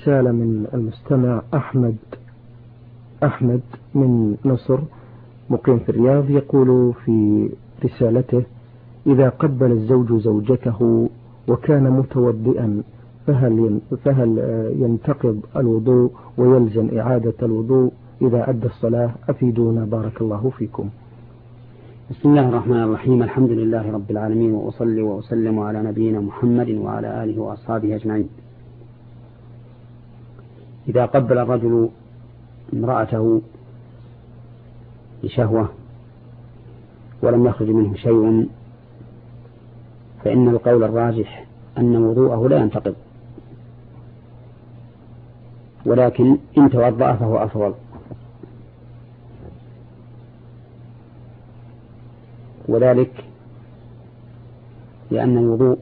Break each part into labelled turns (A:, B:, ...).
A: رسالة من المستمع أحمد من مصر مقيم في الرياض، يقول في رسالته: إذا قبل الزوج زوجته وكان متوضئا فهل ينتقض الوضوء ويلزم إعادة الوضوء إذا أدى الصلاة؟ أفيدونا بارك الله فيكم.
B: بسم الله الرحمن الرحيم. الحمد لله رب العالمين، وأصلي وأسلم على نبينا محمد وعلى آله وأصحابه أجمعين. إذا قبل الرجل امرأته بشهوة ولم يخرج منه شيء فإن القول الراجح أن وضوءه لا ينتقض، ولكن إن توضأ فهو أفضل، وذلك لأن الوضوء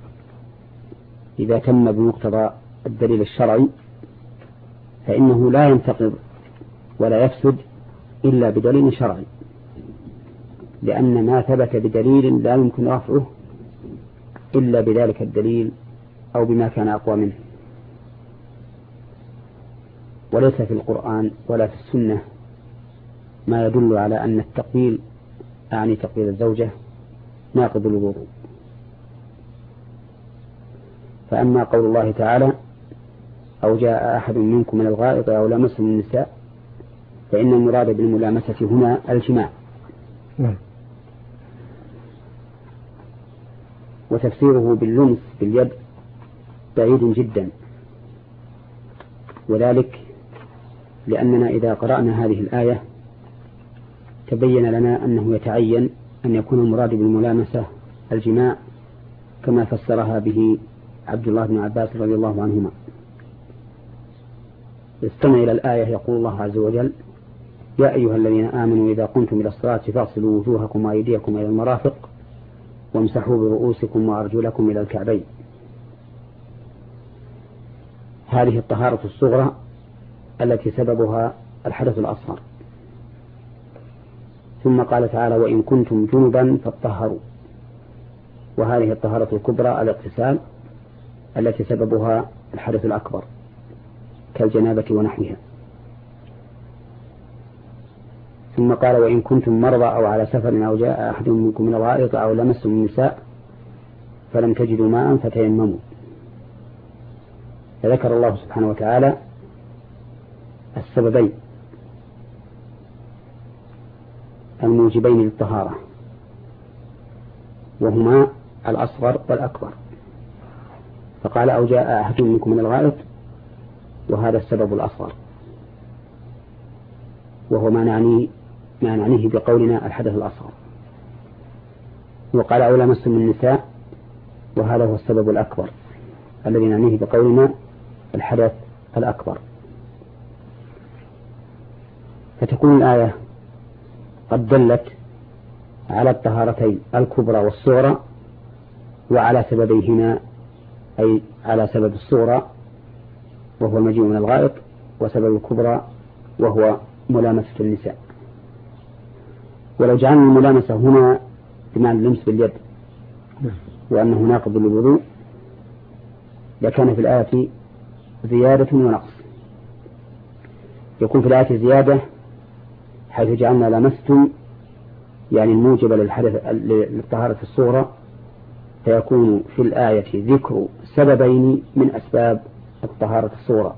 B: إذا تم بمقتضى الدليل الشرعي فإنه لا ينتقض ولا يفسد إلا بدليل شرعي، لأن ما ثبت بدليل لا يمكن رفعه إلا بذلك الدليل أو بما كان أقوى منه. وليس في القرآن ولا في السنة ما يدل على أن التقبيل، أعني تقبيل الزوجة، ناقض الوضوء. فأما قول الله تعالى: أو جاء أحد منكم من الغائط أو لمس النساء، فإن المراد بالملامسة هنا الجماع. وتفسيره باللمس باليد بعيد جدا، وذلك لأننا إذا قرأنا هذه الآية تبين لنا أنه يتعين أن يكون المراد بالملامسة الجماع كما فسرها به عبد الله بن عباس رضي الله عنهما. استمع إلى الآية. يقول الله عز وجل: يا أيها الذين آمنوا إذا قمتم إلى الصلاة فاغسلوا وجوهكم وأيديكم إلى المرافق وامسحوا برؤوسكم وأرجلكم إلى الكعبين. هذه الطهارة الصغرى التي سببها الحدث الأصغر. ثم قال تعالى: وإن كنتم جنبا فاطهروا. وهذه الطهارة الكبرى الاغتسال التي سببها الحدث الأكبر كالجنابة ونحوها. ثم قال: وإن كنتم مرضى أو على سفر أو جاء أحد منكم من الغائط أو لمستم النساء فلم تجدوا ماء فتيمموا. فذكر الله سبحانه وتعالى السببين الموجبين للطهارة، وهما الأصغر والأكبر. فقال: أو جاء أحد منكم من الغائط، وهذا السبب الأصغر، وهو ما نعنيه بقولنا الحدث الأصغر. وقال: أو لمستم النساء، وهذا هو السبب الأكبر الذي نعنيه بقولنا الحدث الأكبر. فتكون الآية قد دلت على الطهارتين الكبرى والصغرى وعلى سببيهما، أي على سبب الصغرى وهو المجيء من الغائط، وسبب الكبرى وهو ملامسة النساء. ولو جعلنا الملامسة هنا بمعنى اللمس باليد وأنه ناقض للوضوء لكان في الآية زيادة ونقص. يكون في الآية زيادة حيث جعلنا لمستم يعني الموجب للطهارة الصغرى، فيكون في الآية ذكر سببين من أسباب الطهارة الصغرى،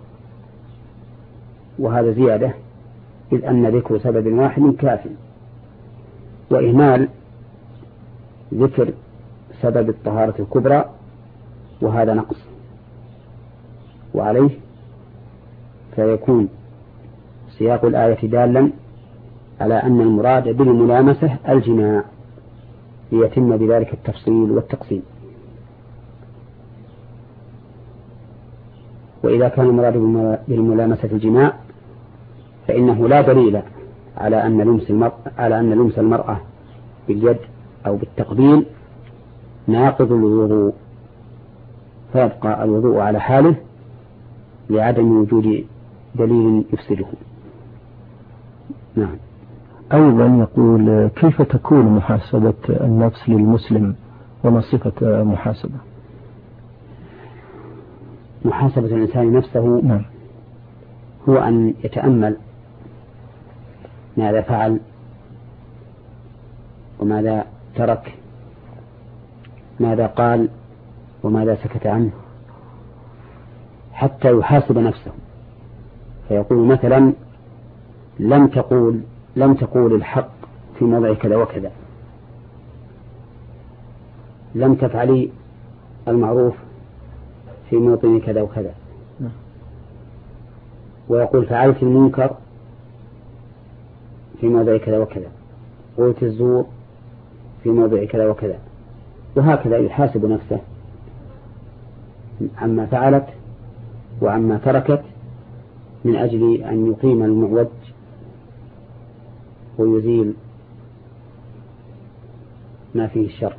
B: وهذا زيادة إذ أن ذكر سبب واحد كاف، وإهمال ذكر سبب الطهارة الكبرى وهذا نقص. وعليه فيكون سياق الآية دالا على أن المراد بالملامسة الجماع ليتم بذلك التفصيل والتقسيم. وإذا كان المراد بالملامسة الجماع فإنه لا دليل على أن لمس المرأة باليد أو بالتقبيل ناقض الوضوء، فيبقى الوضوء على حاله لعدم وجود دليل يفسده. نعم.
A: أيضا يقول: كيف تكون محاسبة النفس للمسلم وما صفة محاسبة؟
B: محاسبة الإنسان نفسه
A: نعم.
B: هو أن يتأمل ماذا فعل وماذا ترك، ماذا قال وماذا سكت عنه، حتى يحاسب نفسه، فيقول مثلا لم تقول الحق في موضع كذا وكذا، لم تفعلي المعروف في موطن كذا وكذا، ويقول فعلت المنكر في موضع كذا وكذا، قلت الزور في موضع كذا وكذا، وهكذا يحاسب نفسه عما فعلت وعما تركت من أجل أن يقيم المعوج ويزيل ما فيه الشر.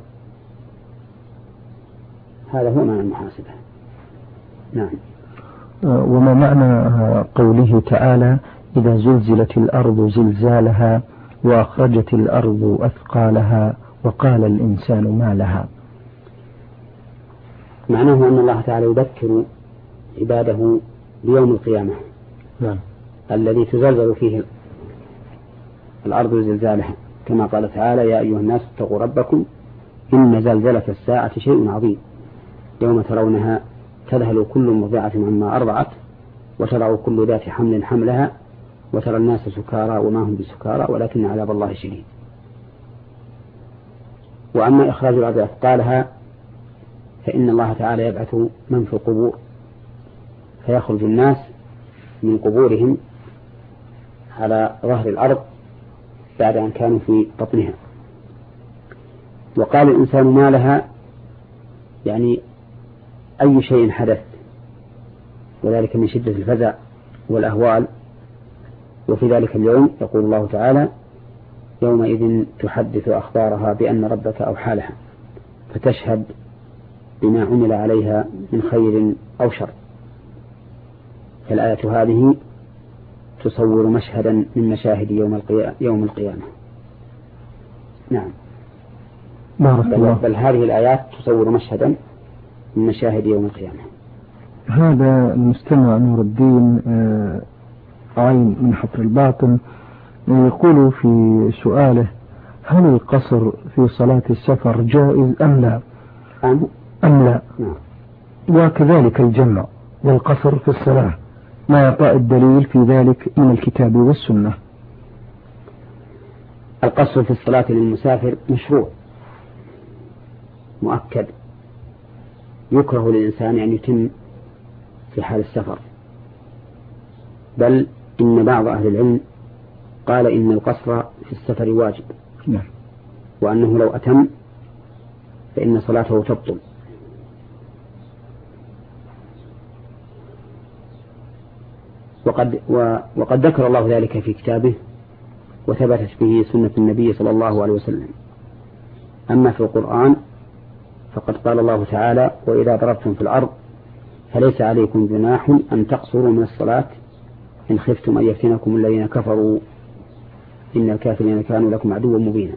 B: هذا هو معنى المحاسبة. نعم.
A: وما معنى قوله تعالى إذا زلزلت الأرض زلزالها وأخرجت الأرض أثقالها وقال الإنسان ما لها؟
B: معناه أن الله تعالى يذكر عباده بيوم القيامة.
A: نعم.
B: الذي تزلزل فيه الأرض زلزالها، كما قال تعالى يا أيها الناس اتقوا ربكم إن زلزلة الساعة شيء عظيم يوم ترونها تذهل كل مرضعة عما أرضعت وتضع كل ذات حمل حملها وترى الناس سكارى وما هم بسكارى ولكن عذاب الله شديد. وأما إخراج الأرض أثقالها فإن الله تعالى يبعث من في القبور فيخرج الناس من قبورهم على ظهر الأرض بعد أن كانوا في بطنها. وقال الإنسان ما لها يعني أي شيء حدث، وذلك من شدة الفزع والأهوال. وفي ذلك اليوم يقول الله تعالى يومئذ تحدث أخبارها بأن ربك أوحى لها فتشهد بما عمل عليها من خير أو شر. فالآية هذه تصور مشهدا من مشاهد يوم القيامة. نعم. بل هذه الآيات تصور مشهدا من مشاهد يوم القيامة.
A: هذا المستمع نور الدين عين من حفر الباطن يقول في سؤاله هل القصر في صلاة السفر جائز أم لا؟ أم لا؟ وكذلك الجمع والقصر في الصلاة ما يعطى الدليل في ذلك من الكتاب والسنة؟
B: القصر في الصلاة للمسافر مشروع مؤكد، يكره للإنسان أن يتم في حال السفر، بل إن بعض أهل العلم قال إن القصر في السفر واجب، وأنه لو أتم فإن صلاته تبطل. وقد ذكر الله ذلك في كتابه وثبتت به سنة النبي صلى الله عليه وسلم. أما في القرآن فقد قال الله تعالى وإذا ضربتم في الأرض فليس عليكم جناح أن تقصروا من الصلاة إن خفتم أن يفتنكم الذين كفروا إن الكافرين كانوا لكم عدوا مبينا.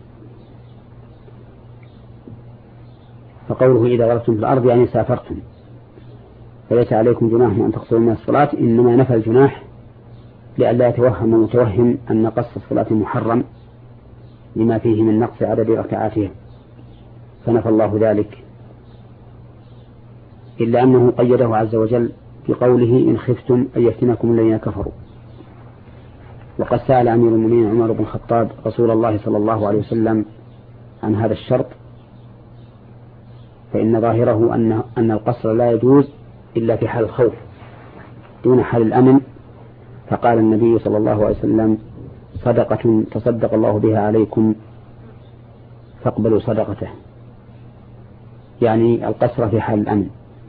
B: فقوله إذا ضربتم في الأرض يعني سافرتم فليس عليكم جناح أن تقصروا من الصلاة، إنما نفى الجناح لئلا يتوهم متوهم أن قصر الصلاة محرم لما فيه من نقص عدد ركعاتها، فنفى الله ذلك، إلا أنه قيده عز وجل بقوله إن خفتم أن يفتنكم الذين كفروا. وقد سأل أمير المؤمنين عمر بن الخطاب رسول الله صلى الله عليه وسلم عن هذا الشرط، فإن ظاهره أن القصر لا يجوز إلا في حال الخوف دون حال الأمن، فقال النبي صلى الله عليه وسلم صدقة تصدق الله بها عليكم فاقبلوا صدقته، يعني القصر في حال الأمن.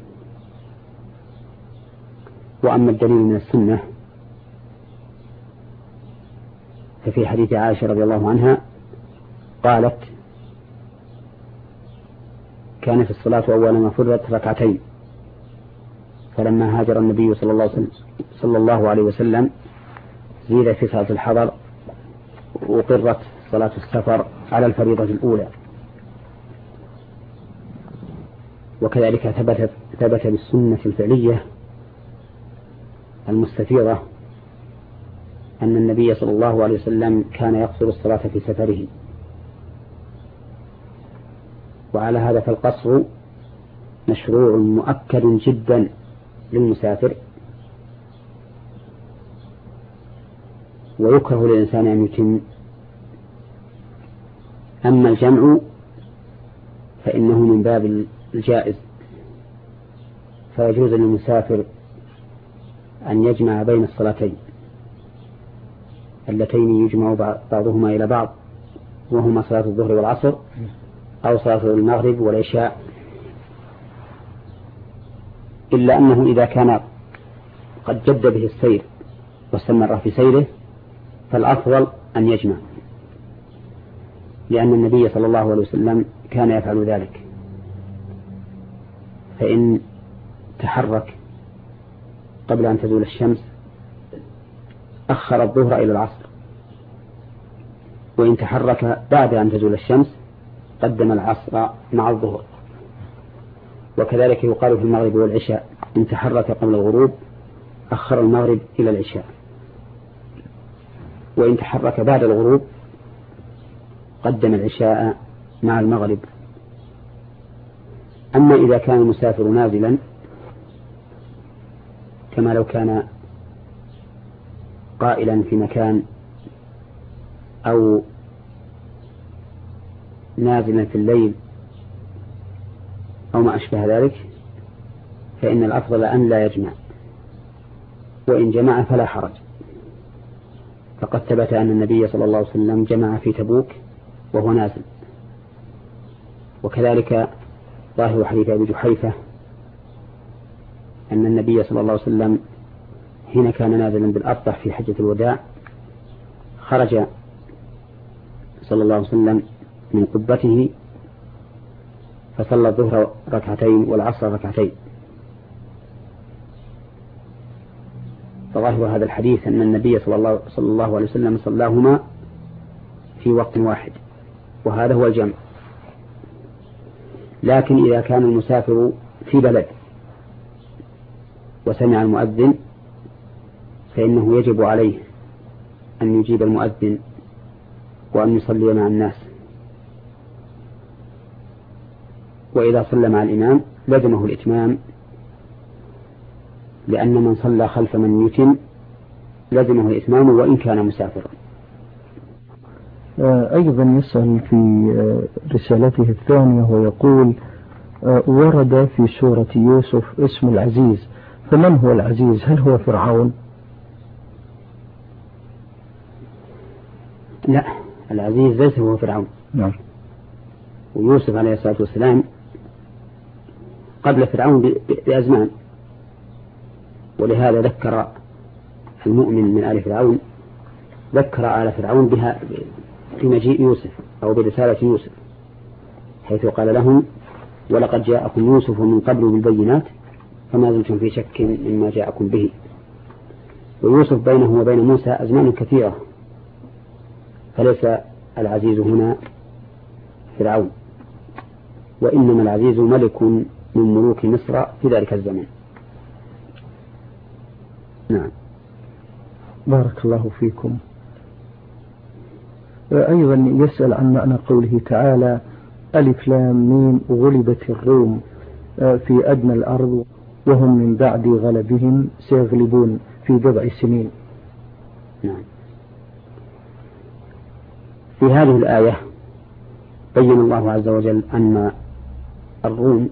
B: وأما الدليل من السنة ففي حديث عائشة رضي الله عنها قالت كان في الصلاة أول ما فرضت ركعتين، فلما هاجر النبي صلى الله عليه وسلم زيد في صلاة الحضر وقرت صلاة السفر على الفريضة الأولى. وكذلك ثبت بالسنة الفعلية المستفيضة أن النبي صلى الله عليه وسلم كان يقصر الصلاة في سفره، وعلى هذا فالقصر مشروع مؤكد جدا للمسافر، ويكره للإنسان أن يتم. أما الجمع فإنه من باب الجائز، فيجوز للمسافر أن يجمع بين الصلاتين اللتين يجمع بعضهما إلى بعض، وهما صلاة الظهر والعصر، أو صلاة المغرب والعشاء، إلا أنه إذا كان قد جد به السير واستمر في سيره فالأفضل أن يجمع، لأن النبي صلى الله عليه وسلم كان يفعل ذلك. فإن تحرك قبل أن تزول الشمس أخر الظهر إلى العصر، وإن تحرك بعد أن تزول الشمس قدم العصر مع الظهر. وكذلك يقال في المغرب والعشاء، إن تحرك قبل الغروب أخر المغرب إلى العشاء، وإن تحرك بعد الغروب قدم العشاء مع المغرب. أما إذا كان المسافر نازلا كما لو كان قائلا في مكان أو نازلا في الليل أو ما أشبه ذلك، فإن الأفضل أن لا يجمع، وإن جمع فلا حرج. فقد ثبت أن النبي صلى الله عليه وسلم جمع في تبوك وهو نازل، وكذلك ظاهر حديث أبي جحيفة أن النبي صلى الله عليه وسلم حين كان نازلا بالأبطح في حجة الوداع خرج صلى الله عليه وسلم من قبته فصلى الظهر ركعتين والعصر ركعتين. فظاهر هذا الحديث أن النبي صلى الله عليه وسلم صلاهما في وقت واحد، وهذا هو الجمع. لكن إذا كان المسافر في بلد وسمع المؤذن فإنه يجب عليه أن يجيب المؤذن وأن يصلي مع الناس، وإذا صلى مع الإمام لزمه الإتمام، لأن من صلى خلف من يتم لزمه الإتمام وإن كان مسافرا.
A: أيضا يسأل في رسالته الثانية ويقول: ورد في سورة يوسف اسم العزيز، فمن هو العزيز؟ هل هو فرعون؟
B: لا، العزيز ليس هو فرعون.
A: نعم.
B: ويوسف عليه الصلاة والسلام قبل فرعون بأزمان، ولهذا ذكر المؤمن من آل فرعون ذكر آل فرعون بها في مجيء يوسف أو برسالة يوسف، حيث قال لهم: ولقد جاءكم يوسف من قبل بالبينات فما زلتم في شك مما جاءكم به. ويوسف بينه وبين موسى أزمان كثيرة، فليس العزيز هنا فرعون، وإنما العزيز ملك من ملوك مصر في ذلك الزمان. نعم.
A: بارك الله فيكم. أيضا يسأل عن معنى قوله تعالى: ألف لام ميم غلبت الروم في أدنى الأرض وهم من بعد غلبهم سيغلبون في 7 سنين.
B: نعم. في هذه الآية بين الله عز وجل أن الروم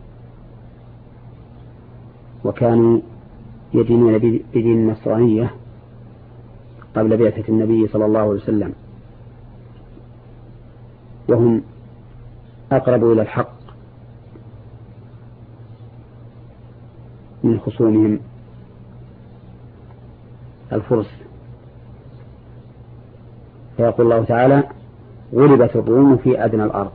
B: وكانوا يدينون بدين النصرانية قبل بعثة النبي صلى الله عليه وسلم، وهم أقرب إلى الحق من خصومهم الفرس. فيقول الله تعالى: غلبت الروم في أدنى الأرض.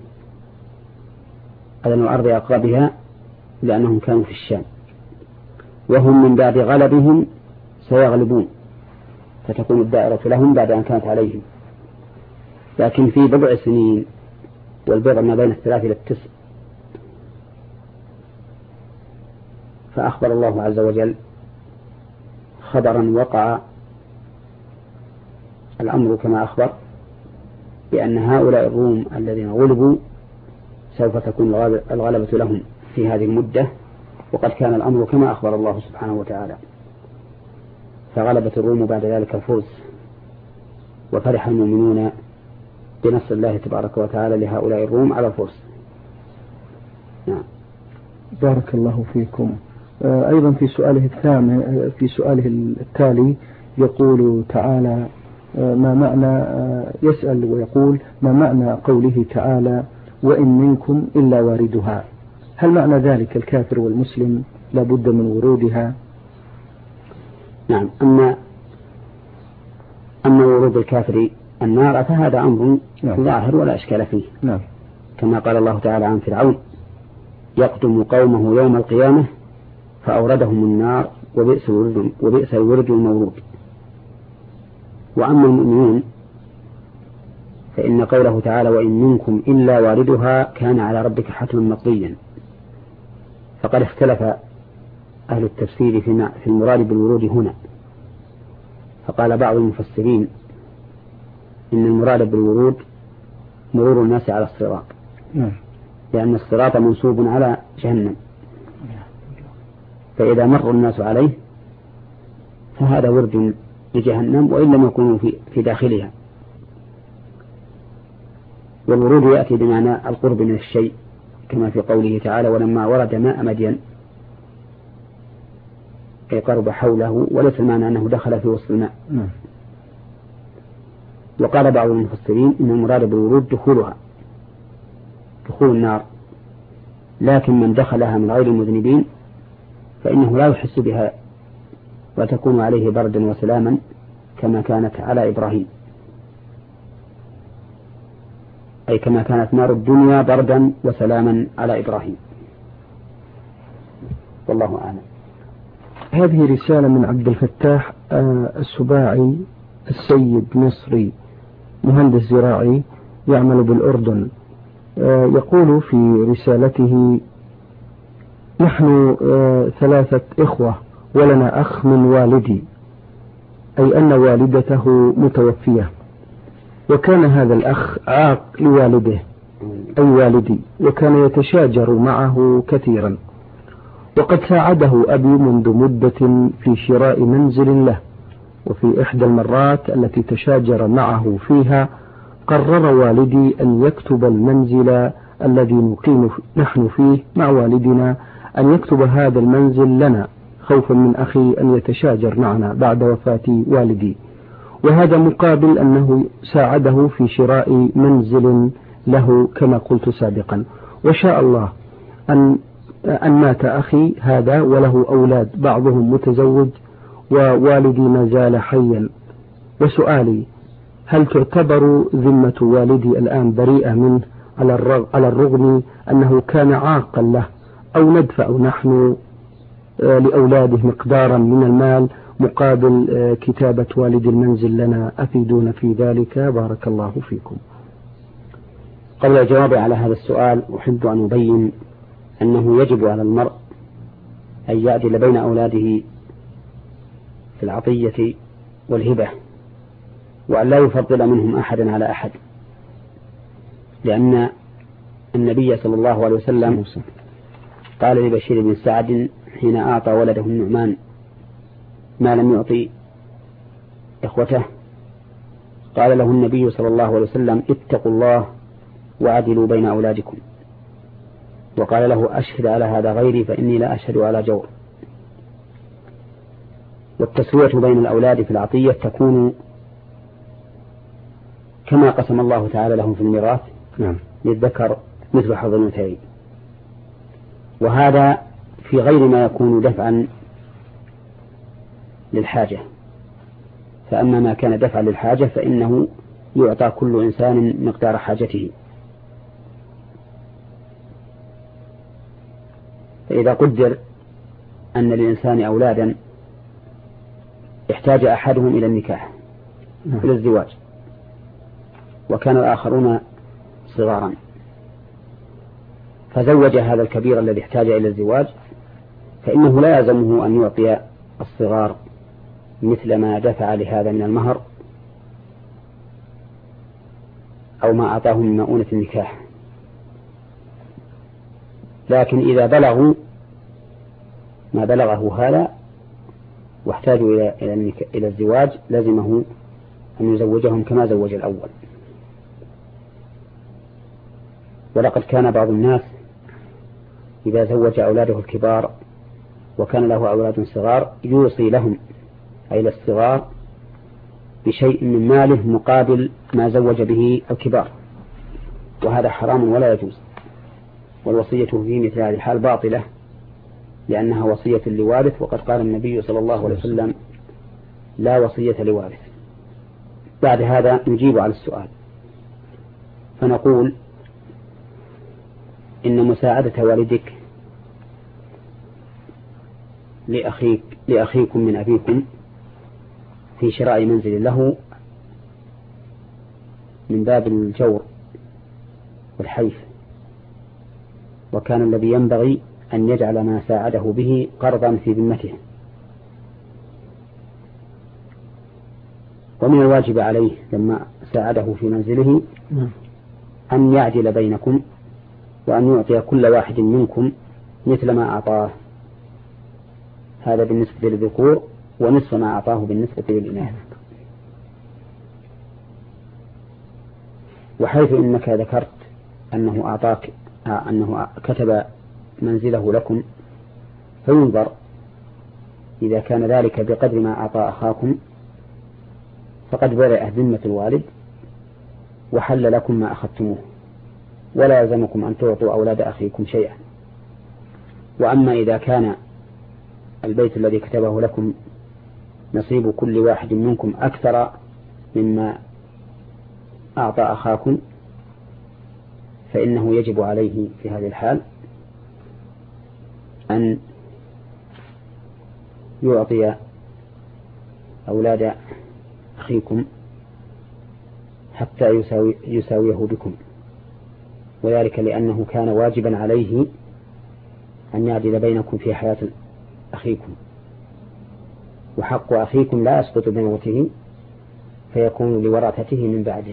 B: أدنى الأرض أقربها لأنهم كانوا في الشام، وهم من بعد غلبهم سيغلبون، فتكون الدائرة لهم بعد أن كانت عليهم، لكن في 7 سنين، والبضع ما بين 3 إلى 9. فأخبر الله عز وجل خبرا وقع الأمر كما أخبر بأن هؤلاء الروم الذين غلبوا سوف تكون الغلبة لهم في هذه المدة، وقد كان الأمر كما أخبر الله سبحانه وتعالى، فغلبت الروم بعد ذلك الفرس، وفرح المؤمنون بنصر الله تبارك وتعالى لهؤلاء الروم على الفرس. نعم.
A: بارك الله فيكم. أيضا في سؤاله التالي يقول تعالى ما معنى يسأل ويقول ما معنى قوله تعالى وإن منكم إلا واردها؟ هل معنى ذلك الكافر والمسلم لا بد من ورودها؟
B: نعم. أما ورود الكافر النار فهذا أمر ظاهر ولا إشكال فيه.
A: نعم.
B: كما قال الله تعالى عن فرعون يقدم قومه يوم القيامة فأوردهم النار وبئس الورد المورود. وأما المؤمنون فإن قوله تعالى وإن منكم إلا واردها كان على ربك حتما مقضيا، فقد اختلف أهل التفسير في المراد بالورود هنا، فقال بعض المفسرين إن المراد بالورود مرور الناس على الصراط، لأن الصراط منصوب على جهنم، فإذا مر الناس عليه فهذا ورد لجهنم وإن لم يكونوا في داخلها. والورود يأتي بمعنى القرب من الشيء، كما في قوله تعالى ولما ورد ماء مدين أي قرب حوله، وليس المعنى أنه دخل في وسط الماء. وقال بعض المفسرين إن المراد بالورود دخول النار، لكن من دخلها من غير المذنبين فإنه لا يحس بها وتكون عليه بردا وسلاما كما كانت على إبراهيم، أي كما كانت نار الدنيا بردا وسلاما على إبراهيم. والله أعلم.
A: هذه رسالة من عبد الفتاح السباعي السيد مصري، مهندس زراعي يعمل بالأردن. يقول في رسالته نحن 3 إخوة ولنا أخ من والدي، أي أن والدته متوفية، وكان هذا الأخ عاق لوالده أي والدي، وكان يتشاجر معه كثيرا، وقد ساعده أبي منذ مدة في شراء منزل له. وفي إحدى المرات التي تشاجر معه فيها قرر والدي أن يكتب المنزل الذي نقيم نحن فيه مع والدنا، أن يكتب هذا المنزل لنا خوفا من أخي أن يتشاجر معنا بعد وفاة والدي، وهذا مقابل أنه ساعده في شراء منزل له كما قلت سابقا. وشاء الله أن مات أخي هذا وله أولاد بعضهم متزوج ووالدي ما زال حيا. وسؤالي هل تعتبر ذمة والدي الآن بريئة منه على الرغم أنه كان عاقا له، أو ندفع نحن لأولاده مقدارا من المال مقابل كتابة والد المنزل لنا؟ أفيدون في ذلك بارك الله فيكم.
B: قبل الجواب على هذا السؤال أحب أن أبين أنه يجب على المرء أن يعدل بين أولاده في العطية والهبة، وأن لا يفضل منهم أحدا على أحد، لأن النبي صلى الله عليه وسلم قال لبشير بن سعد حين أعطى ولده النعمان ما لم يعطي إخوته، قال له النبي صلى الله عليه وسلم اتقوا الله وعدلوا بين أولادكم، وقال له أشهد على هذا غيري فإني لا أشهد على جور. والتسوية بين الأولاد في العطية تكون كما قسم الله تعالى لهم في الميراث للذكر مثل حظ الأنثيين، وهذا في غير ما يكون دفعا للحاجة. فأما ما كان دفعا للحاجة فإنه يعطى كل إنسان مقدار حاجته. فإذا قدر أن للإنسان أولادا احتاج أحدهم إلى النكاح إلى الزواج، وكان الآخرون صغارا، فزوج هذا الكبير الذي احتاج إلى الزواج، فإنه لا يلزمه أن يعطي الصغار مثل ما دفع لهذا من المهر أو ما أعطاه من مؤونة النكاح. لكن إذا بلغوا ما بلغه هذا واحتاجوا إلى الزواج لزمه أن يزوجهم كما زوج الأول. ولقد كان بعض الناس إذا زوج أولاده الكبار وكان له أولاد صغار يوصي لهم أي للصغار بشيء من ماله مقابل ما زوج به الكبار، وهذا حرام ولا يجوز. والوصية في مثل هذه الحال باطلة لأنها وصية لوارث، وقد قال النبي صلى الله عليه وسلم لا وصية لوارث. بعد هذا نجيب على السؤال فنقول إن مساعدة والدك لأخيكم من أبيكم في شراء منزل له من باب الجور والحيف، وكان الذي ينبغي أن يجعل ما ساعده به قرضا في ذمته. ومن الواجب عليه لما ساعده في منزله أن يعدل بينكم وأن يعطي كل واحد منكم مثل ما أعطاه، هذا بالنسبة للذكور، ونصف ما أعطاه بالنسبة للإناث. وحيث إنك ذكرت أنه كتب منزله لكم، فينظر إذا كان ذلك بقدر ما أعطى أخاكم فقد برئ ذمة الوالد وحل لكم ما أخذتموه، ولا يلزمكم أن تعطوا أولاد أخيكم شيئا. وأما إذا كان البيت الذي كتبه لكم نصيب كل واحد منكم أكثر مما أعطى أخاكم، فإنه يجب عليه في هذه الحال أن يعطي أولاد أخيكم حتى يساويه بكم، وذلك لأنه كان واجبا عليه أن يعدل بينكم في حياة أخيكم، وحق أخيكم لا يسقط بموته فيكون لورثته من بعده.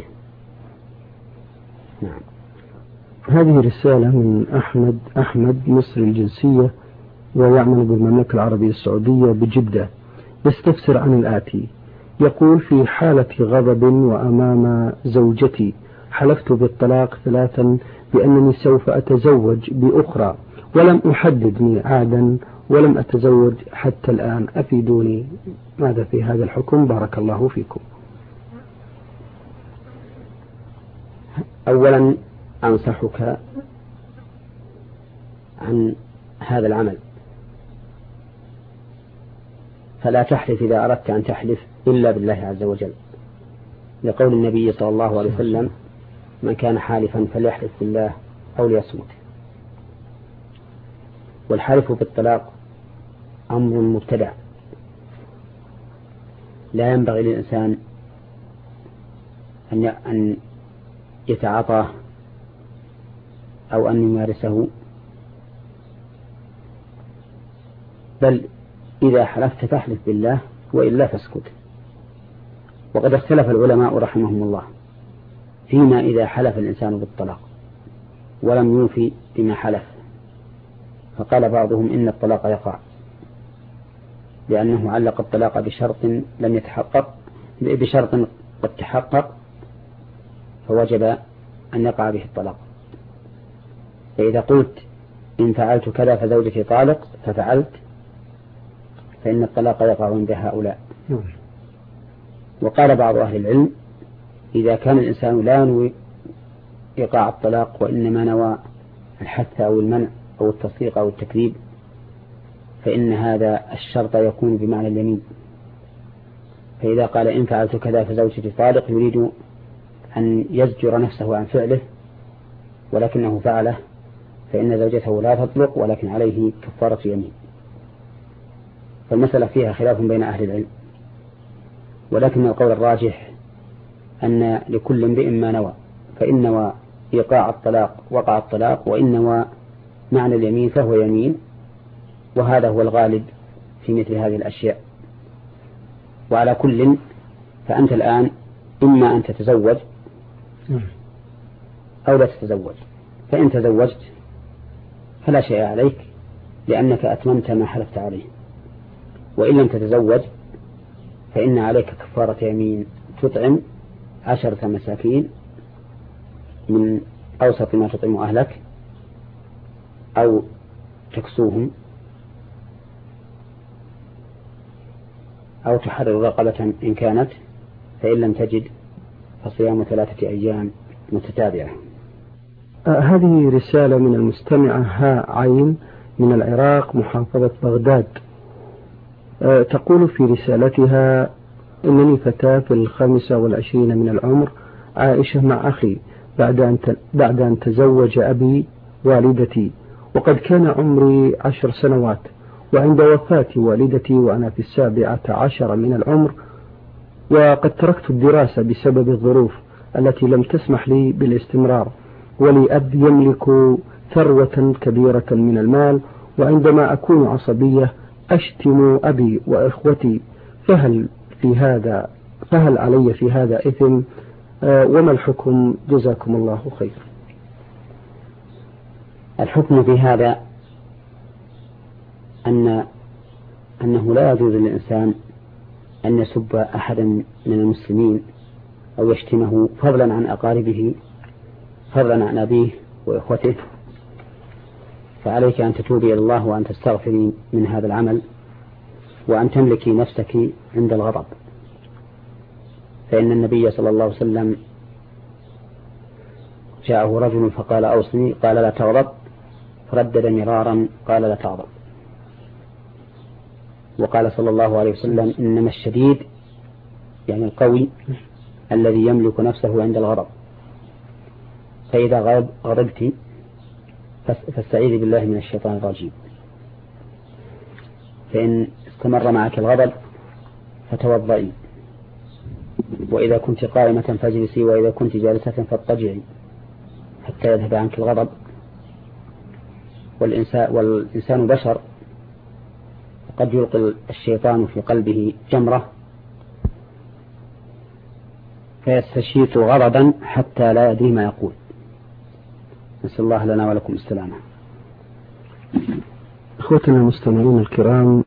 B: نعم.
A: هذه رسالة من أحمد مصري الجنسية ويعمل بالمملكة العربية السعودية بجدة، يستفسر عن الآتي. يقول: في حالة غضب وأمام زوجتي حلفت بالطلاق 3 بأنني سوف أتزوج بأخرى ولم أحدد ميعادا ولم أتزوج حتى الآن، أفيدوني ماذا في هذا الحكم بارك الله فيكم.
B: أولا أنصحك عن هذا العمل، فلا تحلف إذا أردت أن تحلف إلا بالله عز وجل، لقول النبي صلى الله عليه وسلم: من كان حالفا فليحلف بالله أو ليصمت. والحلف بالطلاق أمر مبتدع لا ينبغي للإنسان أن يتعاطاه أو أن يمارسه، بل إذا حلفت فاحلف بالله وإلا فاسكت. وقد اختلف العلماء رحمهم الله فيما إذا حلف الإنسان بالطلاق ولم يوفي بما حلف، فقال بعضهم إن الطلاق يقع لأنه علق الطلاق بشرط لم يتحقق، بشرط قد تحقق فوجب أن يقع به الطلاق. فإذا قلت إن فعلت كذا فزوجتي طالق ففعلت، فإن الطلاق يقع عند هؤلاء. وقال بعض أهل العلم إذا كان الإنسان لا ينوي إيقاع الطلاق وإنما نوى الحث أو المنع أو التصديق أو التكذيب، فإن هذا الشرط يكون بمعنى اليمين. فإذا قال إن فعلت كذا فزوجتي طالق يريد أن يزجر نفسه عن فعله ولكنه فعله، فإن زوجته لا تطلق ولكن عليه كفارة يمين. فالمسألة فيها خلاف بين أهل العلم، ولكن القول الراجح أن لكل امرئ ما نوى، فإن نوى إيقاع الطلاق وقع الطلاق، وإن نوى معنى اليمين فهو يمين، وهذا هو الغالب في مثل هذه الأشياء. وعلى كل فأنت الآن إما أن تتزوج أو لا تتزوج. فإن تزوجت فلا شيء عليك لأنك أتممت ما حلفت عليه، وإن لم تتزوج فإن عليك كفارة يمين تطعم 10 مساكين من أوسط ما تطعم أهلك أو تكسوهم أو تحرر رقبة إن كانت، فإن لم تجد فصيام 3 أيام متتابعة.
A: هذه رسالة من المستمعة ها عين من العراق محافظة بغداد. تقول في رسالتها: إنني فتاة في 25 من العمر، عائشة مع أخي بعد أن تزوج أبي والدتي، وقد كان عمري 10 سنوات، وعند وفاة والدتي وأنا في 17 من العمر، وقد تركت الدراسة بسبب الظروف التي لم تسمح لي بالاستمرار، ولي أب يملك ثروة كبيرة من المال، وعندما أكون عصبية أشتم أبي وإخوتي، فهل علي في هذا إثم؟ وما الحكم؟ جزاكم الله خير.
B: الحكم في هذا أنه لا يجوز للإنسان أن يسب أحدا من المسلمين أو يشتمه، فضلا عن أقاربه، فضلا عن أبيه وإخوته. فعليك أن تتوبي إلى الله وأن تستغفري من هذا العمل، وأن تملكي نفسك عند الغضب. فإن النبي صلى الله عليه وسلم جاءه رجل فقال: أوصني، قال: لا تغضب، فردد مرارا قال: لا تغضب. وقال صلى الله عليه وسلم: إنما الشديد يعني القوي الذي يملك نفسه عند الغضب، فإذا غضبت فاستعيذي بالله من الشيطان الرجيم. فإن استمر معك الغضب فتوضئي، وإذا كنت قائمة فاجلسي، وإذا كنت جالسة فاضطجعي حتى يذهب عنك الغضب. والإنسان بشر، قد يلقي الشيطان في قلبه جمرة فيستشيط غضبا حتى لا يدري ما يقول. نسأل الله لنا ولكم السلامة.
A: أخوتنا المستمعين الكرام،